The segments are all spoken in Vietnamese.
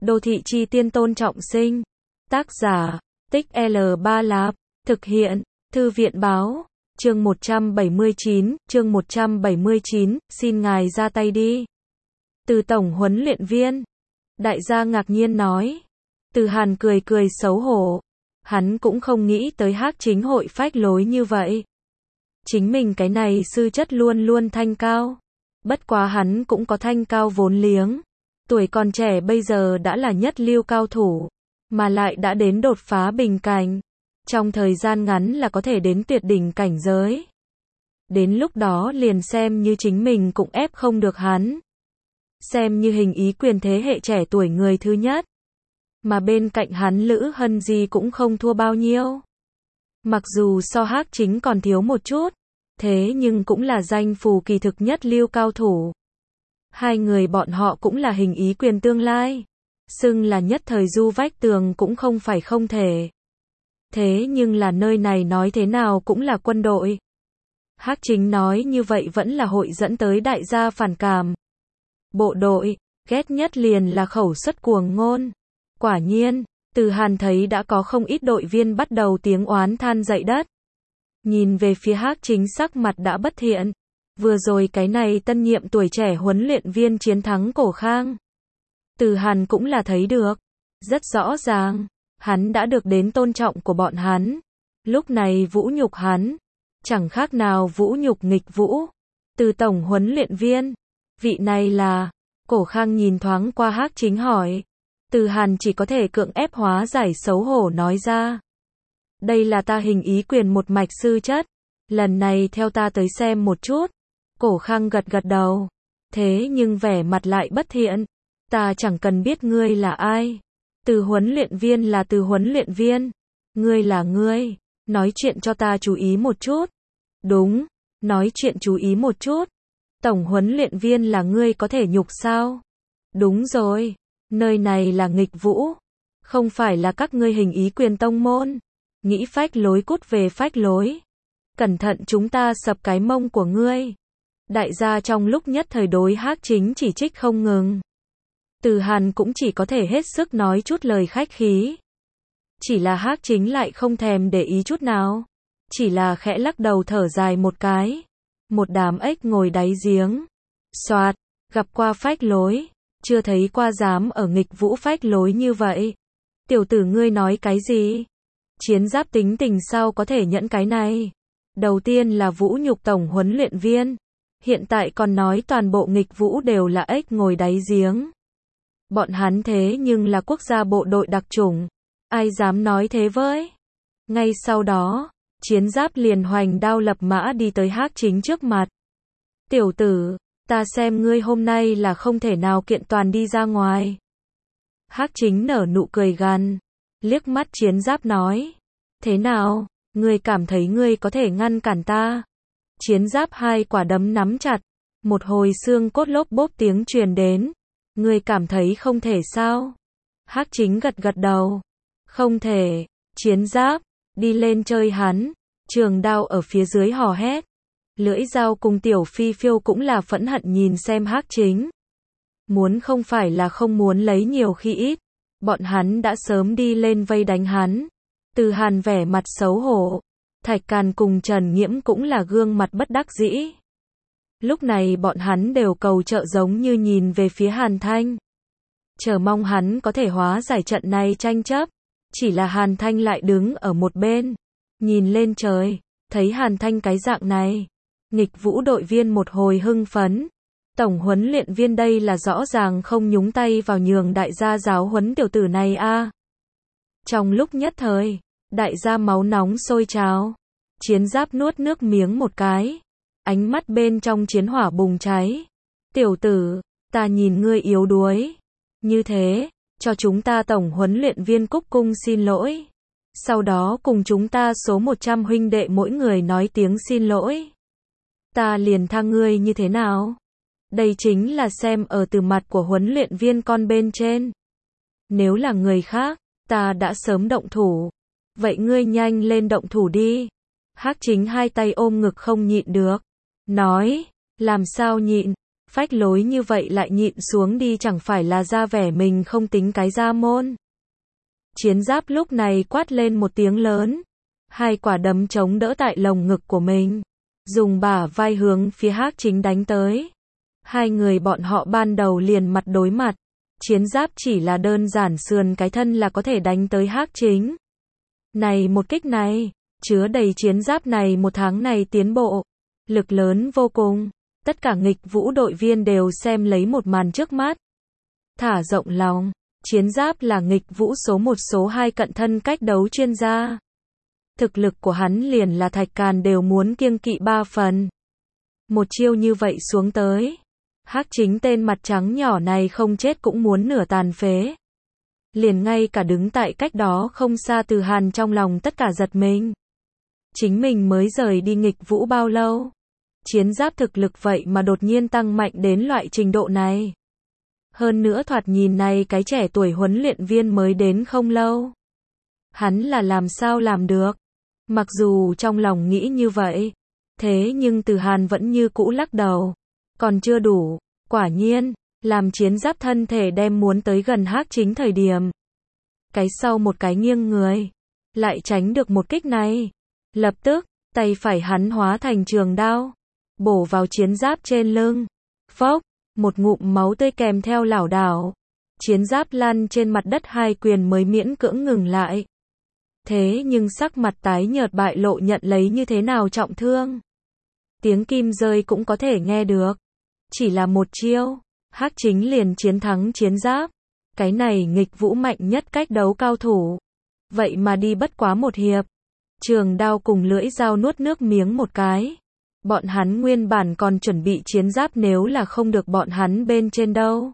Đô thị chi tiên Tôn Trọng Sinh. Tác giả, Tích L3 Lạp. Thực hiện, Thư viện báo. Chương 179, xin ngài ra tay đi. Từ tổng huấn luyện viên. Đại gia ngạc nhiên nói. Từ Hàn cười cười xấu hổ. Hắn cũng không nghĩ tới Hắc Chính hội phách lối như vậy. Chính mình cái này sư chất luôn luôn thanh cao. Bất quá hắn cũng có thanh cao vốn liếng. Tuổi còn trẻ bây giờ đã là nhất lưu cao thủ, mà lại đã đến đột phá bình cảnh. Trong thời gian ngắn là có thể đến tuyệt đỉnh cảnh giới. Đến lúc đó liền xem như chính mình cũng ép không được hắn. Xem như hình ý quyền thế hệ trẻ tuổi người thứ nhất. Mà bên cạnh hắn Lữ Hân Di cũng không thua bao nhiêu. Mặc dù so Hắc Chính còn thiếu một chút, thế nhưng cũng là danh phù kỳ thực nhất lưu cao thủ. Hai người bọn họ cũng là hình ý quyền tương lai. Xưng là nhất thời du vách tường cũng không phải không thể. Thế nhưng là nơi này nói thế nào cũng là quân đội. Hắc Chính nói như vậy vẫn là hội dẫn tới đại gia phản cảm. Bộ đội, ghét nhất liền là khẩu suất cuồng ngôn. Quả nhiên, Từ Hàn thấy đã có không ít đội viên bắt đầu tiếng oán than dậy đất. Nhìn về phía Hắc Chính sắc mặt đã bất thiện. Vừa rồi cái này tân nhiệm tuổi trẻ huấn luyện viên chiến thắng Cổ Khang. Từ Hàn cũng là thấy được. Rất rõ ràng, hắn đã được đến tôn trọng của bọn hắn. Lúc này vũ nhục hắn, chẳng khác nào vũ nhục nghịch vũ. Từ tổng huấn luyện viên, vị này là... Cổ Khang nhìn thoáng qua Hắc Chính hỏi. Từ Hàn chỉ có thể cưỡng ép hóa giải xấu hổ nói ra. Đây là ta hình ý quyền một mạch sư chất. Lần này theo ta tới xem một chút. Cổ Khang gật gật đầu. Thế nhưng vẻ mặt lại bất thiện. Ta chẳng cần biết ngươi là ai. Từ huấn luyện viên là từ huấn luyện viên. Ngươi là ngươi. Nói chuyện cho ta chú ý một chút. Đúng. Nói chuyện chú ý một chút. Tổng huấn luyện viên là ngươi có thể nhục sao? Đúng rồi. Nơi này là nghịch vũ. Không phải là các ngươi hình ý quyền tông môn. Nghĩ phách lối cút về phách lối. Cẩn thận chúng ta sập cái mông của ngươi. Đại gia trong lúc nhất thời đối Hắc Chính chỉ trích không ngừng. Từ Hàn cũng chỉ có thể hết sức nói chút lời khách khí. Chỉ là Hắc Chính lại không thèm để ý chút nào. Chỉ là khẽ lắc đầu thở dài một cái. Một đám ếch ngồi đáy giếng. Soạt, gặp qua phách lối. Chưa thấy qua dám ở nghịch vũ phách lối như vậy. Tiểu tử ngươi nói cái gì? Chiến Giáp tính tình sao có thể nhẫn cái này? Đầu tiên là vũ nhục tổng huấn luyện viên. Hiện tại còn nói toàn bộ nghịch vũ đều là ếch ngồi đáy giếng. Bọn hắn thế nhưng là quốc gia bộ đội đặc chủng. Ai dám nói thế với? Ngay sau đó, Chiến Giáp liền hoành đao lập mã đi tới Hắc Chính trước mặt. Tiểu tử, ta xem ngươi hôm nay là không thể nào kiện toàn đi ra ngoài. Hắc Chính nở nụ cười gằn, liếc mắt Chiến Giáp nói. Thế nào, ngươi cảm thấy ngươi có thể ngăn cản ta? Chiến Giáp hai quả đấm nắm chặt, một hồi xương cốt lốp bốp tiếng truyền đến. Ngươi cảm thấy không thể sao? Hắc Chính gật gật đầu. Không thể. Chiến Giáp, đi lên chơi hắn. Trường đao ở phía dưới hò hét. Lưỡi dao cùng Tiểu Phi Phiêu cũng là phẫn hận nhìn xem Hắc Chính. Muốn không phải là không muốn lấy nhiều khi ít. Bọn hắn đã sớm đi lên vây đánh hắn. Từ Hàn vẻ mặt xấu hổ. Thạch Càn cùng Trần Nghiễm cũng là gương mặt bất đắc dĩ. Lúc này bọn hắn đều cầu trợ giống như nhìn về phía Hàn Thanh. Chờ mong hắn có thể hóa giải trận này tranh chấp. Chỉ là Hàn Thanh lại đứng ở một bên. Nhìn lên trời, thấy Hàn Thanh cái dạng này. Nghịch vũ đội viên một hồi hưng phấn. Tổng huấn luyện viên đây là rõ ràng không nhúng tay vào nhường đại gia giáo huấn tiểu tử này a. Trong lúc nhất thời, đại gia máu nóng sôi trào. Chiến Giáp nuốt nước miếng một cái. Ánh mắt bên trong chiến hỏa bùng cháy. Tiểu tử, ta nhìn ngươi yếu đuối. Như thế, cho chúng ta tổng huấn luyện viên cúc cung xin lỗi. Sau đó cùng chúng ta số 100 huynh đệ mỗi người nói tiếng xin lỗi. Ta liền tha ngươi như thế nào? Đây chính là xem ở từ mặt của huấn luyện viên con bên trên. Nếu là người khác, ta đã sớm động thủ. Vậy ngươi nhanh lên động thủ đi. Hắc Chính hai tay ôm ngực không nhịn được. Nói, làm sao nhịn, Phách lối như vậy lại nhịn xuống đi chẳng phải là ra vẻ mình không tính cái gia môn. Chiến Giáp lúc này quát lên một tiếng lớn. Hai quả đấm chống đỡ tại lồng ngực của mình. Dùng bả vai hướng phía Hắc Chính đánh tới. Hai người bọn họ ban đầu liền mặt đối mặt. Chiến Giáp chỉ là đơn giản sườn cái thân là có thể đánh tới Hắc Chính. Này một kích này, chứa đầy Chiến Giáp này một tháng này tiến bộ. Lực lớn vô cùng. Tất cả nghịch vũ đội viên đều xem lấy một màn trước mắt. Thả rộng lòng. Chiến Giáp là nghịch vũ số 1 số 2 cận thân cách đấu chuyên gia. Thực lực của hắn liền là Thạch Càn đều muốn kiêng kỵ 3 phần. Một chiêu như vậy xuống tới. Hắc Chính tên mặt trắng nhỏ này không chết cũng muốn nửa tàn phế. Liền ngay cả đứng tại cách đó không xa Từ Hàn trong lòng tất cả giật mình. Chính mình mới rời đi nghịch vũ bao lâu? Chiến Giáp thực lực vậy mà đột nhiên tăng mạnh đến loại trình độ này. Hơn nữa thoạt nhìn này cái trẻ tuổi huấn luyện viên mới đến không lâu. Hắn là làm sao làm được? Mặc dù trong lòng nghĩ như vậy, thế nhưng Từ Hàn vẫn như cũ lắc đầu. Còn chưa đủ, quả nhiên, làm Chiến Giáp thân thể đem muốn tới gần Hắc Chính thời điểm. Cái sau một cái nghiêng người, lại tránh được một kích này. Lập tức, tay phải hắn hóa thành trường đao, bổ vào Chiến Giáp trên lưng. Phốc, một ngụm máu tươi kèm theo lảo đảo. Chiến Giáp lăn trên mặt đất hai quyền mới miễn cưỡng ngừng lại. Thế nhưng sắc mặt tái nhợt bại lộ nhận lấy như thế nào trọng thương. Tiếng kim rơi cũng có thể nghe được. Chỉ là một chiêu, Hắc Chính liền chiến thắng Chiến Giáp. Cái này nghịch vũ mạnh nhất cách đấu cao thủ. Vậy mà đi bất quá một hiệp. Trường đao cùng lưỡi dao nuốt nước miếng một cái. Bọn hắn nguyên bản còn chuẩn bị Chiến Giáp nếu là không được bọn hắn bên trên đâu.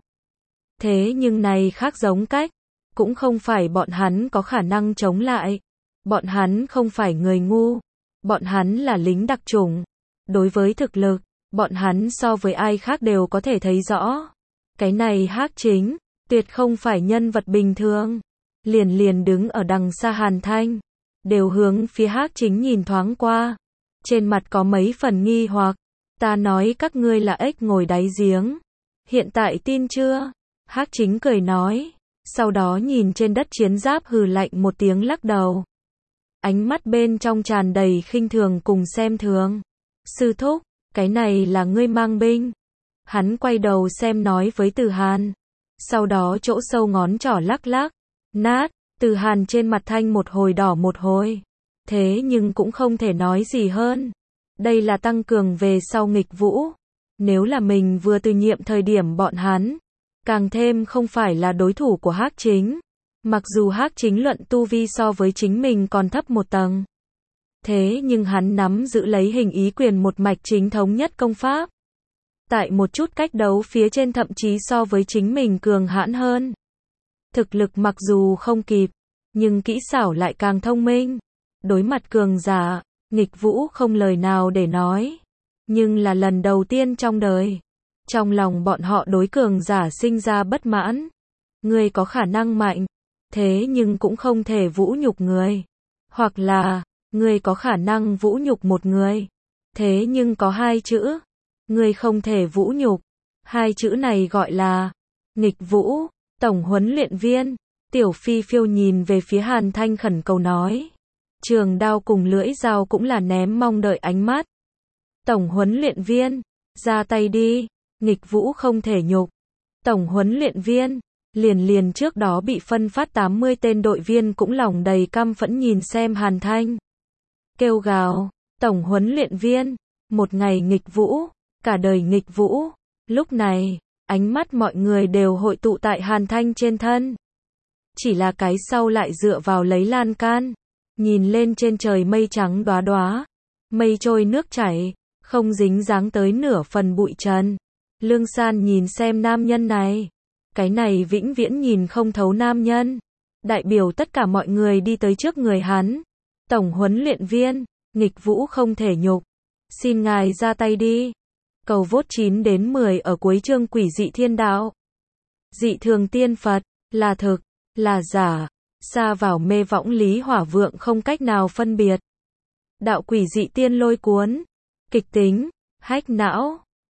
Thế nhưng này khác giống cách. Cũng không phải bọn hắn có khả năng chống lại. Bọn hắn không phải người ngu. Bọn hắn là lính đặc chủng. Đối với thực lực, bọn hắn so với ai khác đều có thể thấy rõ. Cái này Hắc Chính, tuyệt không phải nhân vật bình thường. Liền đứng ở đằng xa Hàn Thanh. Đều hướng phía Hắc Chính nhìn thoáng qua. Trên mặt có mấy phần nghi hoặc. Ta nói các ngươi là ếch ngồi đáy giếng. Hiện tại tin chưa? Hắc Chính cười nói. Sau đó nhìn trên đất Chiến Giáp hừ lạnh một tiếng lắc đầu. Ánh mắt bên trong tràn đầy khinh thường cùng xem thường. Sư thúc, cái này là ngươi mang binh. Hắn quay đầu xem nói với Từ Hàn. Sau đó chỗ sâu ngón trỏ lắc lắc. Nát, Từ Hàn trên mặt thanh một hồi đỏ một hồi. Thế nhưng cũng không thể nói gì hơn. Đây là tăng cường về sau nghịch vũ. Nếu là mình vừa từ nhiệm thời điểm bọn hắn. Càng thêm không phải là đối thủ của Hắc Chính. Mặc dù Hắc Chính luận tu vi so với chính mình còn thấp một tầng. Thế nhưng hắn nắm giữ lấy hình ý quyền một mạch chính thống nhất công pháp. Tại một chút cách đấu phía trên thậm chí so với chính mình cường hãn hơn. Thực lực mặc dù không kịp, nhưng kỹ xảo lại càng thông minh. Đối mặt cường giả, nghịch vũ không lời nào để nói. Nhưng là lần đầu tiên trong đời. Trong lòng bọn họ đối cường giả sinh ra bất mãn. Người có khả năng mạnh, thế nhưng cũng không thể vũ nhục người. Hoặc là, người có khả năng vũ nhục một người. Thế nhưng có hai chữ. Người không thể vũ nhục. Hai chữ này gọi là nghịch vũ. Tổng huấn luyện viên. Tiểu Phi Phiêu nhìn về phía Hàn Thanh khẩn cầu nói. Trường đao cùng lưỡi dao cũng là ném mong đợi ánh mắt. Tổng huấn luyện viên, ra tay đi. Nghịch vũ không thể nhục. Tổng huấn luyện viên, liền trước đó bị phân phát 80 tên đội viên cũng lòng đầy căm phẫn nhìn xem Hàn Thanh. Kêu gào, tổng huấn luyện viên, một ngày nghịch vũ, cả đời nghịch vũ. Lúc này, ánh mắt mọi người đều hội tụ tại Hàn Thanh trên thân. Chỉ là cái sau lại dựa vào lấy lan can, nhìn lên trên trời mây trắng đóa đóa, mây trôi nước chảy, không dính dáng tới nửa phần bụi trần. Lương San nhìn xem nam nhân này. Cái này vĩnh viễn nhìn không thấu nam nhân. Đại biểu tất cả mọi người đi tới trước người hắn. Tổng huấn luyện viên, nghịch vũ không thể nhục. Xin ngài ra tay đi. Cầu vote 9 đến 10 ở cuối chương Quỷ dị thiên đạo. Dị thường tiên Phật, là thực, là giả. Xa vào mê võng lý hỏa vượng không cách nào phân biệt. Đạo quỷ dị tiên lôi cuốn. Kịch tính, hách não.